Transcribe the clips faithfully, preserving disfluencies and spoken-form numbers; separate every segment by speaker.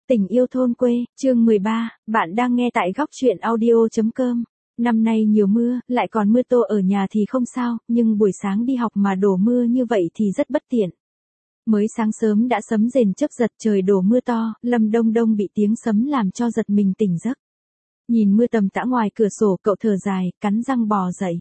Speaker 1: Tình yêu thôn quê, chương mười ba, bạn đang nghe tại góc truyện audio chấm com. Năm nay nhiều mưa, lại còn mưa tô ở nhà thì không sao, nhưng buổi sáng đi học mà đổ mưa như vậy thì rất bất tiện. Mới sáng sớm đã sấm rền chớp giật trời đổ mưa to, Lâm Đông Đông bị tiếng sấm làm cho giật mình tỉnh giấc. Nhìn mưa tầm tã ngoài cửa sổ, cậu thở dài, cắn răng bò dậy.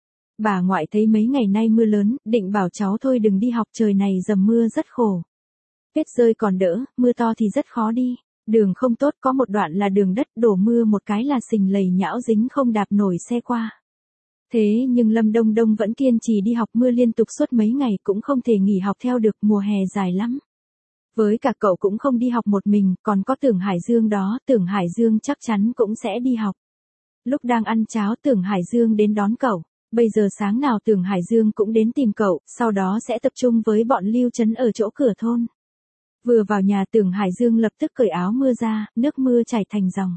Speaker 1: Bà ngoại thấy mấy ngày nay mưa lớn, định bảo cháu thôi đừng đi học, trời này dầm mưa rất khổ. Tuyết rơi còn đỡ, mưa to thì rất khó đi. Đường không tốt, có một đoạn là đường đất, đổ mưa một cái là sình lầy nhão dính không đạp nổi xe qua. Thế nhưng Lâm Đông Đông vẫn kiên trì đi học, mưa liên tục suốt mấy ngày cũng không thể nghỉ học theo được, mùa hè dài lắm. Với cả cậu cũng không đi học một mình, còn có Tưởng Hải Dương đó, Tưởng Hải Dương chắc chắn cũng sẽ đi học. Lúc đang ăn cháo, Tưởng Hải Dương đến đón cậu. Bây giờ sáng nào Tưởng Hải Dương cũng đến tìm cậu, sau đó sẽ tập trung với bọn Lưu Trấn ở chỗ cửa thôn. Vừa vào nhà, Tưởng Hải Dương lập tức cởi áo mưa ra, nước mưa chảy thành dòng.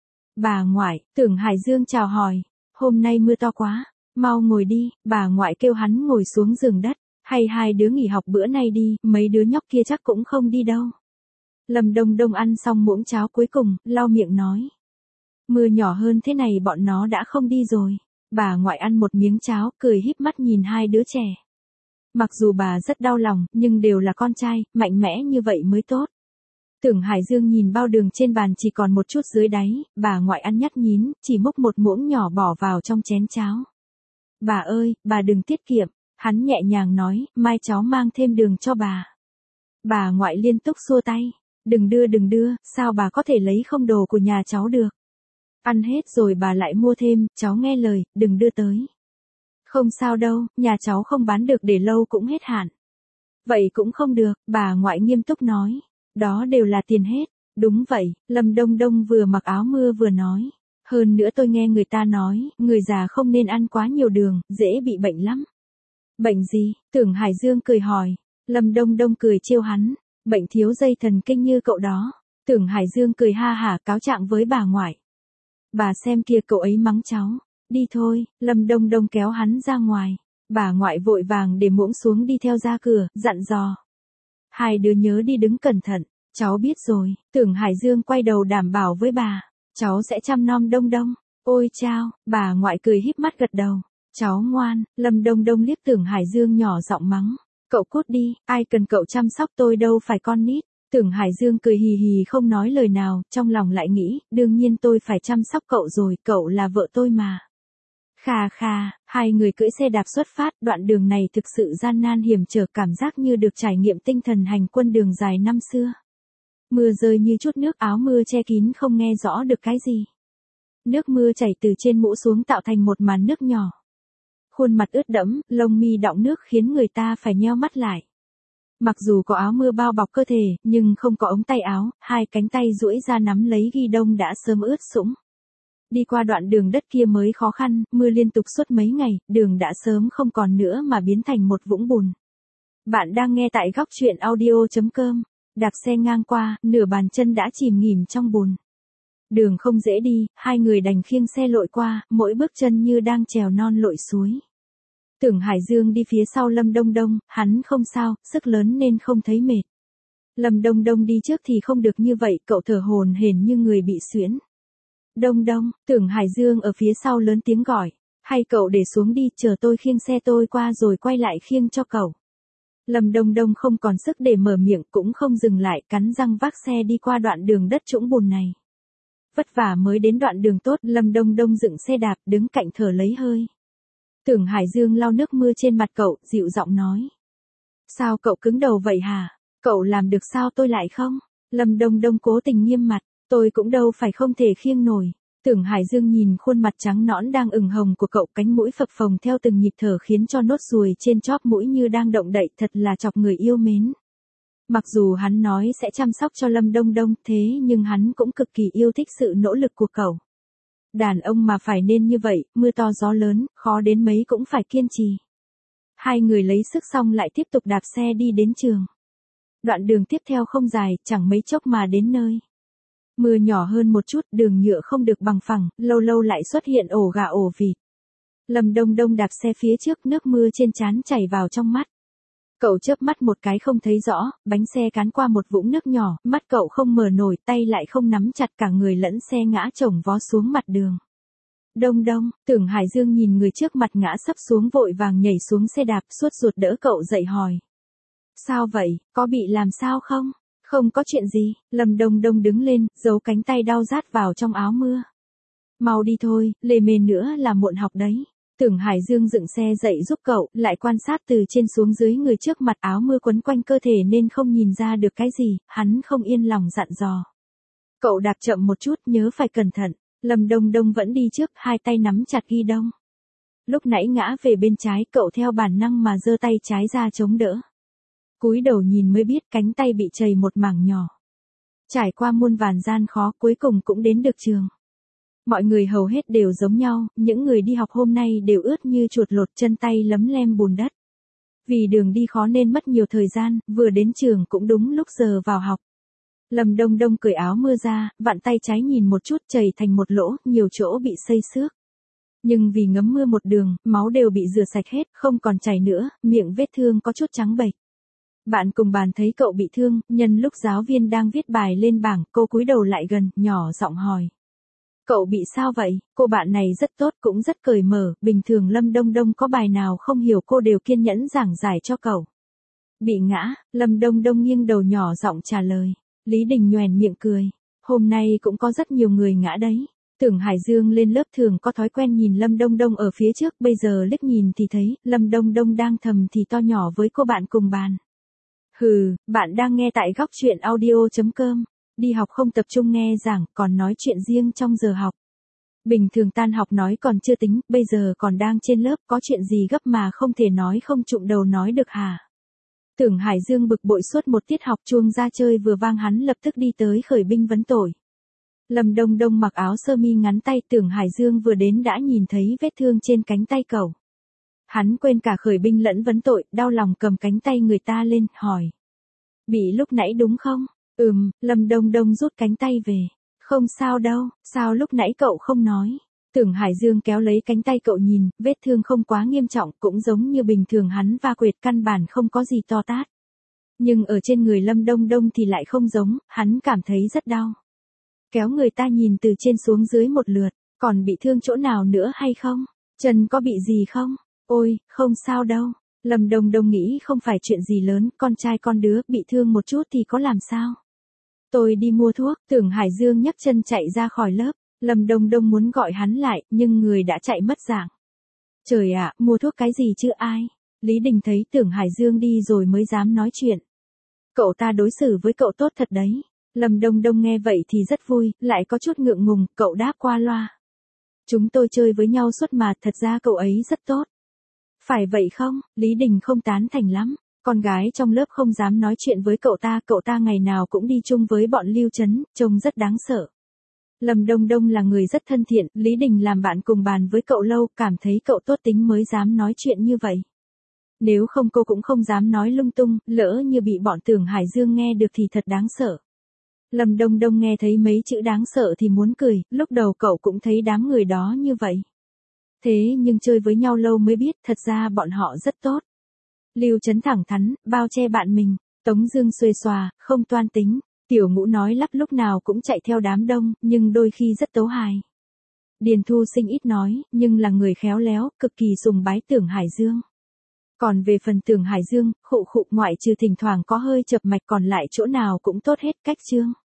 Speaker 1: Bà ngoại, Tưởng Hải Dương chào hỏi, hôm nay mưa to quá, mau ngồi đi, bà ngoại kêu hắn ngồi xuống giường đất, hay hai đứa nghỉ học bữa nay đi, mấy đứa nhóc kia chắc cũng không đi đâu. Lâm Đông Đông ăn xong muỗng cháo cuối cùng, lau miệng nói. Mưa nhỏ hơn thế này bọn nó đã không đi rồi. Bà ngoại ăn một miếng cháo, cười híp mắt nhìn hai đứa trẻ. Mặc dù bà rất đau lòng, nhưng đều là con trai, mạnh mẽ như vậy mới tốt. Tưởng Hải Dương nhìn bao đường trên bàn chỉ còn một chút dưới đáy, bà ngoại ăn nhắt nhín, chỉ múc một muỗng nhỏ bỏ vào trong chén cháo. Bà ơi, bà đừng tiết kiệm, hắn nhẹ nhàng nói, mai cháu mang thêm đường cho bà. Bà ngoại liên tục xua tay, đừng đưa đừng đưa, sao bà có thể lấy không đồ của nhà cháu được. Ăn hết rồi bà lại mua thêm, cháu nghe lời, đừng đưa tới. Không sao đâu, nhà cháu không bán được, để lâu cũng hết hạn. Vậy cũng không được, bà ngoại nghiêm túc nói. Đó đều là tiền hết. Đúng vậy, Lâm Đông Đông vừa mặc áo mưa vừa nói. Hơn nữa tôi nghe người ta nói, người già không nên ăn quá nhiều đường, dễ bị bệnh lắm. Bệnh gì? Tưởng Hải Dương cười hỏi. Lâm Đông Đông cười trêu hắn. Bệnh thiếu dây thần kinh như cậu đó. Tưởng Hải Dương cười ha hả cáo trạng với bà ngoại. Bà xem kia, cậu ấy mắng cháu. Đi thôi, Lâm Đông Đông kéo hắn ra ngoài. Bà ngoại vội vàng để muỗng xuống đi theo ra cửa, dặn dò. Hai đứa nhớ đi đứng cẩn thận, cháu biết rồi. Tưởng Hải Dương quay đầu đảm bảo với bà. Cháu sẽ chăm nom Đông Đông. Ôi chao, bà ngoại cười híp mắt gật đầu. Cháu ngoan, Lâm Đông Đông liếc Tưởng Hải Dương nhỏ giọng mắng. Cậu cút đi, ai cần cậu chăm sóc tôi đâu phải con nít. Tưởng Hải Dương cười hì hì không nói lời nào, trong lòng lại nghĩ, đương nhiên tôi phải chăm sóc cậu rồi, cậu là vợ tôi mà. Khà khà, hai người cưỡi xe đạp xuất phát, đoạn đường này thực sự gian nan hiểm trở, cảm giác như được trải nghiệm tinh thần hành quân đường dài năm xưa. Mưa rơi như chút nước, áo mưa che kín không nghe rõ được cái gì. Nước mưa chảy từ trên mũ xuống tạo thành một màn nước nhỏ. Khuôn mặt ướt đẫm, lông mi đọng nước khiến người ta phải nheo mắt lại. Mặc dù có áo mưa bao bọc cơ thể, nhưng không có ống tay áo, hai cánh tay duỗi ra nắm lấy ghi đông đã sớm ướt sũng. Đi qua đoạn đường đất kia mới khó khăn, mưa liên tục suốt mấy ngày, đường đã sớm không còn nữa mà biến thành một vũng bùn. Bạn đang nghe tại góc truyện audio chấm com. Đạp xe ngang qua, nửa bàn chân đã chìm nghỉm trong bùn. Đường không dễ đi, hai người đành khiêng xe lội qua, mỗi bước chân như đang trèo non lội suối. Tưởng Hải Dương đi phía sau Lâm Đông Đông, hắn không sao, sức lớn nên không thấy mệt. Lâm Đông Đông đi trước thì không được như vậy, cậu thở hổn hển như người bị suyễn. Đông Đông, Tưởng Hải Dương ở phía sau lớn tiếng gọi, hay cậu để xuống đi, chờ tôi khiêng xe tôi qua rồi quay lại khiêng cho cậu. Lâm Đông Đông không còn sức để mở miệng, cũng không dừng lại, cắn răng vác xe đi qua đoạn đường đất trũng bùn này. Vất vả mới đến đoạn đường tốt, Lâm Đông Đông dựng xe đạp, đứng cạnh thở lấy hơi. Tưởng Hải Dương lau nước mưa trên mặt cậu, dịu giọng nói. Sao cậu cứng đầu vậy hả? Cậu làm được sao tôi lại không? Lâm Đông Đông cố tình nghiêm mặt, tôi cũng đâu phải không thể khiêng nổi. Tưởng Hải Dương nhìn khuôn mặt trắng nõn đang ửng hồng của cậu, cánh mũi phập phồng theo từng nhịp thở khiến cho nốt ruồi trên chóp mũi như đang động đậy, thật là chọc người yêu mến. Mặc dù hắn nói sẽ chăm sóc cho Lâm Đông Đông, thế nhưng hắn cũng cực kỳ yêu thích sự nỗ lực của cậu. Đàn ông mà phải nên như vậy, mưa to gió lớn, khó đến mấy cũng phải kiên trì. Hai người lấy sức xong lại tiếp tục đạp xe đi đến trường. Đoạn đường tiếp theo không dài, chẳng mấy chốc mà đến nơi. Mưa nhỏ hơn một chút, đường nhựa không được bằng phẳng, lâu lâu lại xuất hiện ổ gà ổ vịt. Lâm Đông Đông đạp xe phía trước, nước mưa trên trán chảy vào trong mắt. Cậu chớp mắt một cái không thấy rõ, bánh xe cán qua một vũng nước nhỏ, mắt cậu không mở nổi, tay lại không nắm chặt, cả người lẫn xe ngã chồng vó xuống mặt đường. Đông đông, Tưởng Hải Dương nhìn người trước mặt ngã sấp xuống vội vàng nhảy xuống xe đạp, suốt ruột đỡ cậu dậy hỏi. Sao vậy, có bị làm sao không? Không có chuyện gì, Lâm Đông Đông đứng lên, giấu cánh tay đau rát vào trong áo mưa. Mau đi thôi, lề mề nữa là muộn học đấy. Tưởng Hải Dương dựng xe dậy giúp cậu, lại quan sát từ trên xuống dưới người trước mặt, áo mưa quấn quanh cơ thể nên không nhìn ra được cái gì, hắn không yên lòng dặn dò. Cậu đạp chậm một chút, nhớ phải cẩn thận. Lâm Đông Đông vẫn đi trước, hai tay nắm chặt ghi đông. Lúc nãy ngã về bên trái, cậu theo bản năng mà giơ tay trái ra chống đỡ. Cúi đầu nhìn mới biết cánh tay bị trầy một mảng nhỏ. Trải qua muôn vàn gian khó, cuối cùng cũng đến được trường. Mọi người hầu hết đều giống nhau, những người đi học hôm nay đều ướt như chuột lột, chân tay lấm lem bùn đất. Vì đường đi khó nên mất nhiều thời gian, vừa đến trường cũng đúng lúc giờ vào học. Lâm Đông Đông cởi áo mưa ra, vặn tay trái nhìn một chút, chảy thành một lỗ, nhiều chỗ bị xây xước. Nhưng vì ngấm mưa một đường, máu đều bị rửa sạch hết, không còn chảy nữa, miệng vết thương có chút trắng bệch. Bạn cùng bàn thấy cậu bị thương, nhân lúc giáo viên đang viết bài lên bảng, cô cúi đầu lại gần, nhỏ giọng hỏi. Cậu bị sao vậy? Cô bạn này rất tốt, cũng rất cởi mở, bình thường Lâm Đông Đông có bài nào không hiểu cô đều kiên nhẫn giảng giải cho cậu. Bị ngã, Lâm Đông Đông nghiêng đầu nhỏ giọng trả lời. Lý Đình nhoẻn miệng cười. Hôm nay cũng có rất nhiều người ngã đấy. Tưởng Hải Dương lên lớp thường có thói quen nhìn Lâm Đông Đông ở phía trước, bây giờ liếc nhìn thì thấy, Lâm Đông Đông đang thầm thì to nhỏ với cô bạn cùng bàn. Hừ, bạn đang nghe tại góc truyện audio chấm com. Đi học không tập trung nghe giảng, còn nói chuyện riêng trong giờ học. Bình thường tan học nói còn chưa tính, bây giờ còn đang trên lớp, có chuyện gì gấp mà không thể nói không trụng đầu nói được hả? Tưởng Hải Dương bực bội suốt một tiết học, chuông ra chơi vừa vang hắn lập tức đi tới khởi binh vấn tội. Lâm Đông Đông mặc áo sơ mi ngắn tay, Tưởng Hải Dương vừa đến đã nhìn thấy vết thương trên cánh tay cậu. Hắn quên cả khởi binh lẫn vấn tội, đau lòng cầm cánh tay người ta lên, hỏi. Bị lúc nãy đúng không? Ừm, Lâm Đông Đông rút cánh tay về. Không sao đâu, sao lúc nãy cậu không nói? Tưởng Hải Dương kéo lấy cánh tay cậu nhìn, vết thương không quá nghiêm trọng, cũng giống như bình thường hắn va quệt, căn bản không có gì to tát. Nhưng ở trên người Lâm Đông Đông thì lại không giống, hắn cảm thấy rất đau. Kéo người ta nhìn từ trên xuống dưới một lượt, còn bị thương chỗ nào nữa hay không? Chân có bị gì không? Ôi, không sao đâu. Lâm Đông Đông nghĩ không phải chuyện gì lớn, con trai con đứa bị thương một chút thì có làm sao? Tôi đi mua thuốc, Tưởng Hải Dương nhấc chân chạy ra khỏi lớp. Lâm Đông Đông muốn gọi hắn lại, nhưng người đã chạy mất dạng. Trời ạ, mua thuốc cái gì chứ ai? Lý Đình thấy Tưởng Hải Dương đi rồi mới dám nói chuyện. Cậu ta đối xử với cậu tốt thật đấy. Lâm Đông Đông nghe vậy thì rất vui, lại có chút ngượng ngùng, cậu đáp qua loa. Chúng tôi chơi với nhau suốt mà, thật ra cậu ấy rất tốt. Phải vậy không? Lý Đình không tán thành lắm. Con gái trong lớp không dám nói chuyện với cậu ta, cậu ta ngày nào cũng đi chung với bọn Lưu Trấn, trông rất đáng sợ. Lâm Đông Đông là người rất thân thiện, Lý Đình làm bạn cùng bàn với cậu lâu, cảm thấy cậu tốt tính mới dám nói chuyện như vậy. Nếu không cô cũng không dám nói lung tung, lỡ như bị bọn Tưởng Hải Dương nghe được thì thật đáng sợ. Lâm Đông Đông nghe thấy mấy chữ đáng sợ thì muốn cười, lúc đầu cậu cũng thấy đám người đó như vậy. Thế nhưng chơi với nhau lâu mới biết, thật ra bọn họ rất tốt. Lưu Trấn thẳng thắn, bao che bạn mình, Tống Dương xuề xòa, không toan tính. Tiểu Ngũ nói lắp lúc nào cũng chạy theo đám đông, nhưng đôi khi rất tấu hài. Điền Thu Sinh ít nói, nhưng là người khéo léo, cực kỳ sùng bái Tưởng Hải Dương. Còn về phần Tưởng Hải Dương, khụ khụ ngoại trừ thỉnh thoảng có hơi chập mạch còn lại chỗ nào cũng tốt hết cách chương.